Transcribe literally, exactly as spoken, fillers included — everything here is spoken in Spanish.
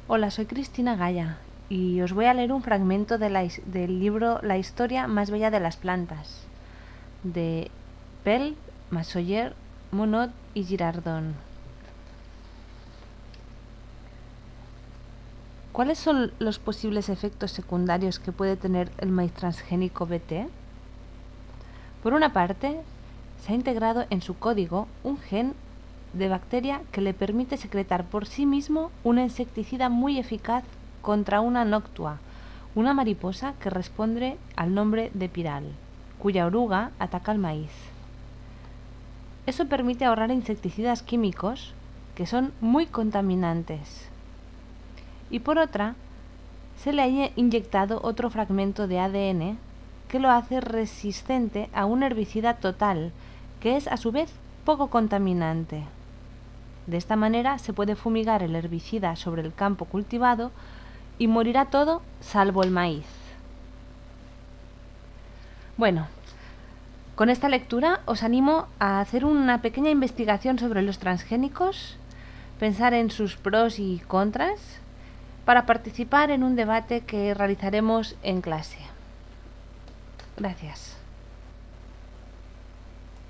Hola, soy Cristina Gaya y os voy a leer un fragmento de la, del libro La historia más bella de las plantas, de Pell, Massoyer, Monod y Girardon. ¿Cuáles son los posibles efectos secundarios que puede tener el maíz transgénico B T? Por una parte, se ha integrado en su código un gen de bacteria que le permite secretar por sí mismo una insecticida muy eficaz contra una noctua, una mariposa que responde al nombre de piral, cuya oruga ataca al maíz. Eso permite ahorrar insecticidas químicos que son muy contaminantes. Y por otra, se le ha inyectado otro fragmento de A D N que lo hace resistente a un herbicida total, que es a su vez poco contaminante. De esta manera se puede fumigar el herbicida sobre el campo cultivado y morirá todo salvo el maíz. Bueno, con esta lectura os animo a hacer una pequeña investigación sobre los transgénicos, pensar en sus pros y contras, para participar en un debate que realizaremos en clase. Gracias.